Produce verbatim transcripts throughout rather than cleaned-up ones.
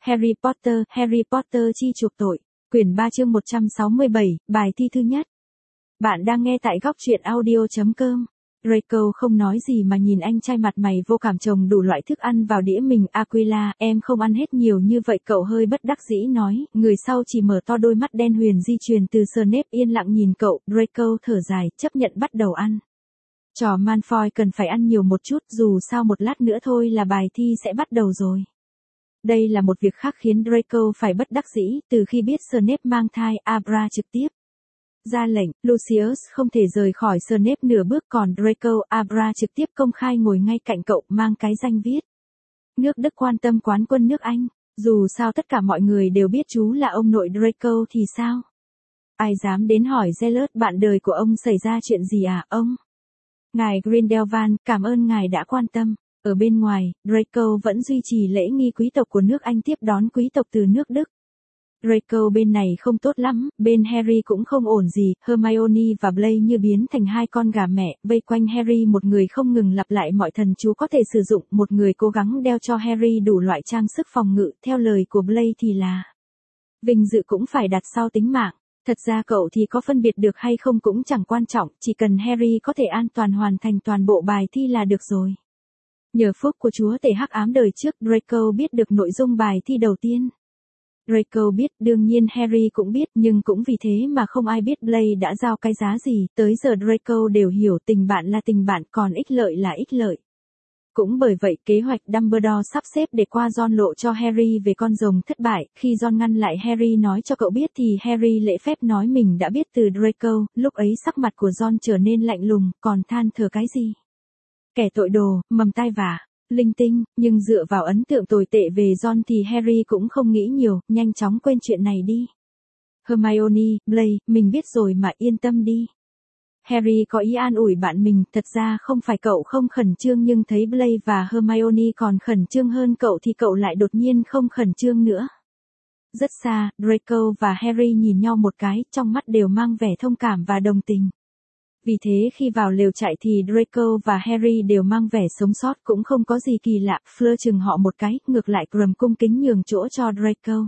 Harry Potter, Harry Potter chi chuộc tội. Quyển ba chương một trăm sáu mươi bảy, bài thi thứ nhất. Bạn đang nghe tại góc truyện audio chấm com. Draco không nói gì mà nhìn anh trai mặt mày vô cảm chồng đủ loại thức ăn vào đĩa mình. Aquila, em không ăn hết nhiều như vậy. Cậu hơi bất đắc dĩ nói, người sau chỉ mở to đôi mắt đen huyền di truyền từ Snape yên lặng nhìn cậu. Draco thở dài, chấp nhận bắt đầu ăn. Trò Malfoy cần phải ăn nhiều một chút, dù sao một lát nữa thôi là bài thi sẽ bắt đầu rồi. Đây là một việc khác khiến Draco phải bất đắc dĩ, từ khi biết Snape mang thai, Abra trực tiếp ra lệnh, Lucius không thể rời khỏi Snape nửa bước, còn Draco, Abra trực tiếp công khai ngồi ngay cạnh cậu, mang cái danh viết. Nước Đức quan tâm quán quân nước Anh, dù sao tất cả mọi người đều biết chú là ông nội Draco thì sao? Ai dám đến hỏi Zealot bạn đời của ông xảy ra chuyện gì à, ông? Ngài Grindelwald, cảm ơn ngài đã quan tâm. Ở bên ngoài, Draco vẫn duy trì lễ nghi quý tộc của nước Anh tiếp đón quý tộc từ nước Đức. Draco bên này không tốt lắm, bên Harry cũng không ổn gì, Hermione và Blaise như biến thành hai con gà mẹ, vây quanh Harry, một người không ngừng lặp lại mọi thần chú có thể sử dụng, một người cố gắng đeo cho Harry đủ loại trang sức phòng ngự, theo lời của Blaise thì là vinh dự cũng phải đặt sau tính mạng. Thật ra cậu thì có phân biệt được hay không cũng chẳng quan trọng, chỉ cần Harry có thể an toàn hoàn thành toàn bộ bài thi là được rồi. Nhờ phúc của chúa tể hắc ám đời trước, Draco biết được nội dung bài thi đầu tiên. Draco biết, đương nhiên Harry cũng biết, nhưng cũng vì thế mà không ai biết Blaise đã giao cái giá gì, tới giờ Draco đều hiểu tình bạn là tình bạn, còn ích lợi là ích lợi. Cũng bởi vậy, kế hoạch Dumbledore sắp xếp để qua Ron lộ cho Harry về con rồng thất bại, khi Ron ngăn lại Harry nói cho cậu biết thì Harry lễ phép nói mình đã biết từ Draco, lúc ấy sắc mặt của Ron trở nên lạnh lùng, còn than thở cái gì? Kẻ tội đồ, mầm tai vạ, linh tinh, nhưng dựa vào ấn tượng tồi tệ về Ron thì Harry cũng không nghĩ nhiều, nhanh chóng quên chuyện này đi. Hermione, Blaise, mình biết rồi mà yên tâm đi. Harry có ý an ủi bạn mình, thật ra không phải cậu không khẩn trương nhưng thấy Blaise và Hermione còn khẩn trương hơn cậu thì cậu lại đột nhiên không khẩn trương nữa. Rất xa, Draco và Harry nhìn nhau một cái, trong mắt đều mang vẻ thông cảm và đồng tình. Vì thế khi vào lều trại thì Draco và Harry đều mang vẻ sống sót, cũng không có gì kỳ lạ. Fleur chừng họ một cái, ngược lại Krum cung kính nhường chỗ cho Draco.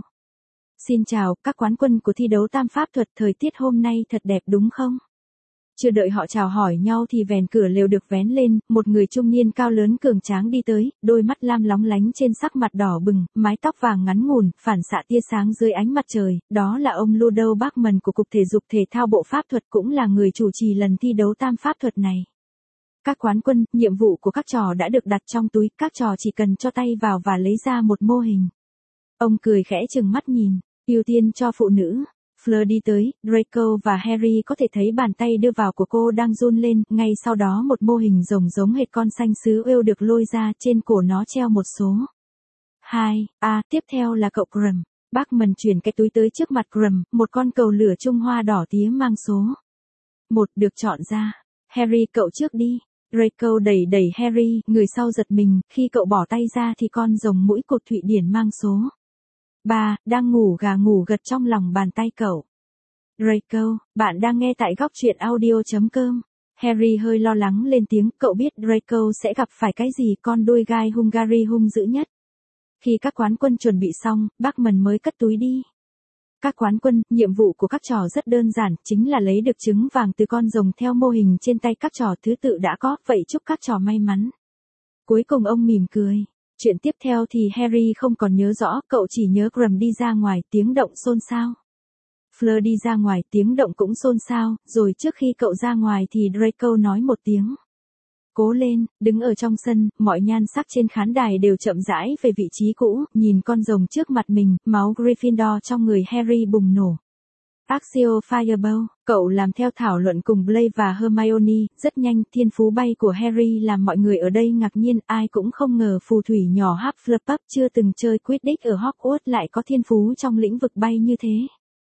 Xin chào, các quán quân của thi đấu tam pháp thuật, thời tiết hôm nay thật đẹp đúng không? Chưa đợi họ chào hỏi nhau thì vèn cửa lều được vén lên, một người trung niên cao lớn cường tráng đi tới, đôi mắt lam lóng lánh trên sắc mặt đỏ bừng, mái tóc vàng ngắn ngủn, phản xạ tia sáng dưới ánh mặt trời, đó là ông Ludo Bachman của Cục Thể dục Thể thao Bộ Pháp thuật, cũng là người chủ trì lần thi đấu tam pháp thuật này. Các quán quân, nhiệm vụ của các trò đã được đặt trong túi, các trò chỉ cần cho tay vào và lấy ra một mô hình. Ông cười khẽ chừng mắt nhìn, ưu tiên cho phụ nữ. Fleur đi tới, Draco và Harry có thể thấy bàn tay đưa vào của cô đang run lên, ngay sau đó một mô hình rồng giống hệt con xanh xứ Wales được lôi ra, trên cổ nó treo một số. hai, a, tiếp theo là cậu Krum. Bachman chuyển cái túi tới trước mặt Krum, một con cầu lửa Trung Hoa đỏ tía mang số một được chọn ra. Harry, cậu trước đi. Draco đẩy đẩy Harry, người sau giật mình, khi cậu bỏ tay ra thì con rồng mũi cột Thụy Điển mang số ba, đang ngủ gà ngủ gật trong lòng bàn tay cậu. Draco, bạn đang nghe tại góc truyện audio chấm com. Harry hơi lo lắng lên tiếng, cậu biết Draco sẽ gặp phải cái gì, con đuôi gai Hungary hung dữ nhất. Khi các quán quân chuẩn bị xong, Bachman mới cất túi đi. Các quán quân, nhiệm vụ của các trò rất đơn giản, chính là lấy được trứng vàng từ con rồng theo mô hình trên tay các trò thứ tự đã có, vậy chúc các trò may mắn. Cuối cùng ông mỉm cười. Chuyện tiếp theo thì Harry không còn nhớ rõ, cậu chỉ nhớ Krum đi ra ngoài, tiếng động xôn xao. Fleur đi ra ngoài, tiếng động cũng xôn xao, rồi trước khi cậu ra ngoài thì Draco nói một tiếng. Cố lên, đứng ở trong sân, mọi nhan sắc trên khán đài đều chậm rãi về vị trí cũ, nhìn con rồng trước mặt mình, máu Gryffindor trong người Harry bùng nổ. Accio Fireball, cậu làm theo thảo luận cùng Blaise và Hermione, rất nhanh, thiên phú bay của Harry làm mọi người ở đây ngạc nhiên, ai cũng không ngờ phù thủy nhỏ Hufflepuff chưa từng chơi Quidditch ở Hogwarts lại có thiên phú trong lĩnh vực bay như thế.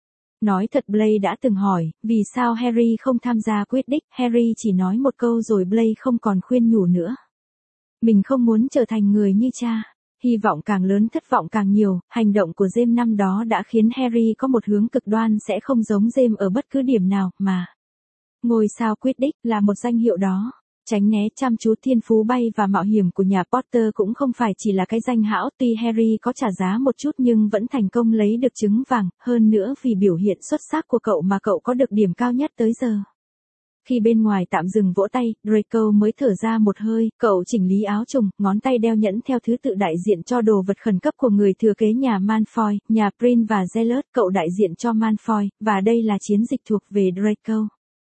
Nói thật, Blaise đã từng hỏi, vì sao Harry không tham gia Quidditch, Harry chỉ nói một câu rồi Blaise không còn khuyên nhủ nữa. Mình không muốn trở thành người như cha. Hy vọng càng lớn thất vọng càng nhiều, hành động của James năm đó đã khiến Harry có một hướng cực đoan sẽ không giống James ở bất cứ điểm nào, mà ngôi sao Quidditch là một danh hiệu đó. tránh né, chăm chú, thiên phú bay và mạo hiểm của nhà Potter cũng không phải chỉ là cái danh hão, tuy Harry có trả giá một chút nhưng vẫn thành công lấy được trứng vàng, hơn nữa vì biểu hiện xuất sắc của cậu mà cậu có được điểm cao nhất tới giờ. Khi bên ngoài tạm dừng vỗ tay, Draco mới thở ra một hơi, cậu chỉnh lý áo trùng, ngón tay đeo nhẫn theo thứ tự đại diện cho đồ vật khẩn cấp của người thừa kế nhà Malfoy, nhà Prin và Zealot, cậu đại diện cho Malfoy, và đây là chiến dịch thuộc về Draco.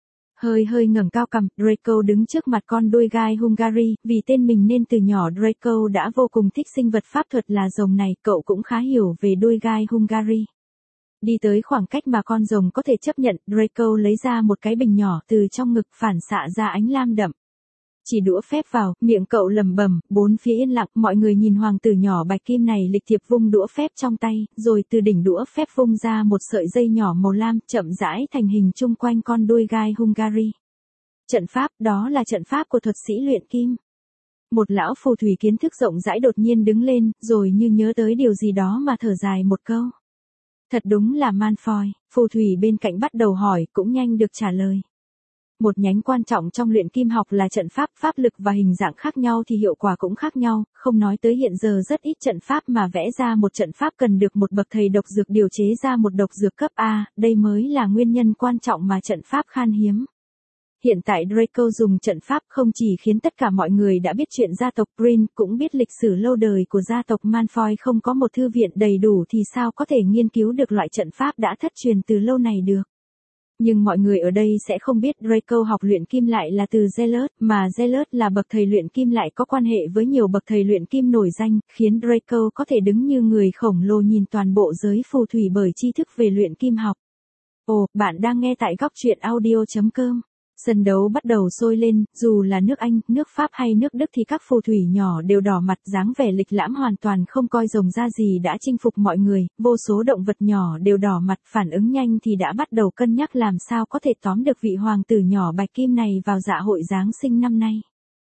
Hơi hơi ngẩng cao cằm, Draco đứng trước mặt con đuôi gai Hungary, vì tên mình nên từ nhỏ Draco đã vô cùng thích sinh vật pháp thuật là rồng này, cậu cũng khá hiểu về đuôi gai Hungary. Đi tới khoảng cách mà con rồng có thể chấp nhận, Draco lấy ra một cái bình nhỏ từ trong ngực phản xạ ra ánh lam đậm. Chỉ đũa phép vào, miệng cậu lẩm bẩm, bốn phía yên lặng, mọi người nhìn hoàng tử nhỏ bạch kim này lịch thiệp vung đũa phép trong tay, rồi từ đỉnh đũa phép vung ra một sợi dây nhỏ màu lam, chậm rãi thành hình chung quanh con đuôi gai Hungary. Trận pháp, đó là trận pháp của thuật sĩ luyện kim. Một lão phù thủy kiến thức rộng rãi đột nhiên đứng lên, rồi như nhớ tới điều gì đó mà thở dài một câu. Thật đúng là Malfoy, phù thủy bên cạnh bắt đầu hỏi, cũng nhanh được trả lời. Một nhánh quan trọng trong luyện kim học là trận pháp, pháp lực và hình dạng khác nhau thì hiệu quả cũng khác nhau, không nói tới hiện giờ rất ít trận pháp mà vẽ ra một trận pháp cần được một bậc thầy độc dược điều chế ra một độc dược cấp A, đây mới là nguyên nhân quan trọng mà trận pháp khan hiếm. Hiện tại Draco dùng trận pháp không chỉ khiến tất cả mọi người đã biết chuyện gia tộc Prin, cũng biết lịch sử lâu đời của gia tộc Malfoy không có một thư viện đầy đủ thì sao có thể nghiên cứu được loại trận pháp đã thất truyền từ lâu này được. Nhưng mọi người ở đây sẽ không biết Draco học luyện kim lại là từ Zealot, mà Zealot là bậc thầy luyện kim lại có quan hệ với nhiều bậc thầy luyện kim nổi danh, khiến Draco có thể đứng như người khổng lồ nhìn toàn bộ giới phù thủy bởi tri thức về luyện kim học. Ồ, bạn đang nghe tại góc truyện audio chấm com. Sân đấu bắt đầu sôi lên, dù là nước Anh, nước Pháp hay nước Đức thì các phù thủy nhỏ đều đỏ mặt, dáng vẻ lịch lãm hoàn toàn không coi rồng ra gì đã chinh phục mọi người, vô số động vật nhỏ đều đỏ mặt, phản ứng nhanh thì đã bắt đầu cân nhắc làm sao có thể tóm được vị hoàng tử nhỏ bạch kim này vào dạ hội Giáng sinh năm nay.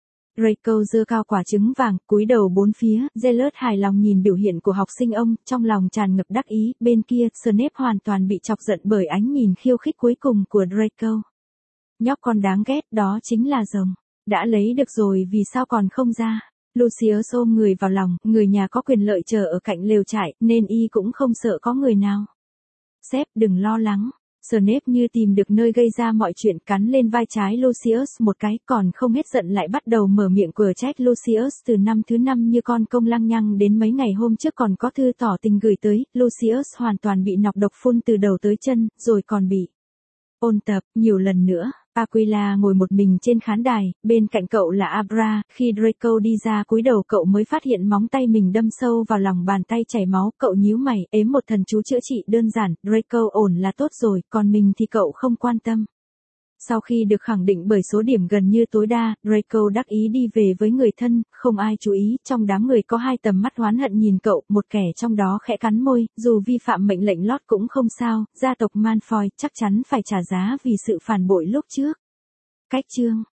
Draco giơ cao quả trứng vàng, cúi đầu bốn phía, Zealot hài lòng nhìn biểu hiện của học sinh ông, trong lòng tràn ngập đắc ý, bên kia, Snape hoàn toàn bị chọc giận bởi ánh nhìn khiêu khích cuối cùng của Draco. Nhóc con đáng ghét, đó chính là rồng. Đã lấy được rồi vì sao còn không ra? Lucius ôm người vào lòng, người nhà có quyền lợi chờ ở cạnh lều trại, nên y cũng không sợ có người nào. Sếp, đừng lo lắng. Snape như tìm được nơi gây ra mọi chuyện, cắn lên vai trái Lucius một cái, còn không hết giận lại bắt đầu mở miệng quở trách Lucius từ năm thứ năm như con công lăng nhăng đến mấy ngày hôm trước còn có thư tỏ tình gửi tới, Lucius hoàn toàn bị nọc độc phun từ đầu tới chân, rồi còn bị ôn tập nhiều lần nữa. Aquila ngồi một mình trên khán đài, bên cạnh cậu là Abra, khi Draco đi ra cúi đầu cậu mới phát hiện móng tay mình đâm sâu vào lòng bàn tay chảy máu, cậu nhíu mày, ếm một thần chú chữa trị đơn giản, Draco ổn là tốt rồi, còn mình thì cậu không quan tâm. Sau khi được khẳng định bởi số điểm gần như tối đa, Draco đắc ý đi về với người thân, không ai chú ý, trong đám người có hai tầm mắt oán hận nhìn cậu, một kẻ trong đó khẽ cắn môi, dù vi phạm mệnh lệnh lót cũng không sao, gia tộc Malfoy chắc chắn phải trả giá vì sự phản bội lúc trước. Cách chương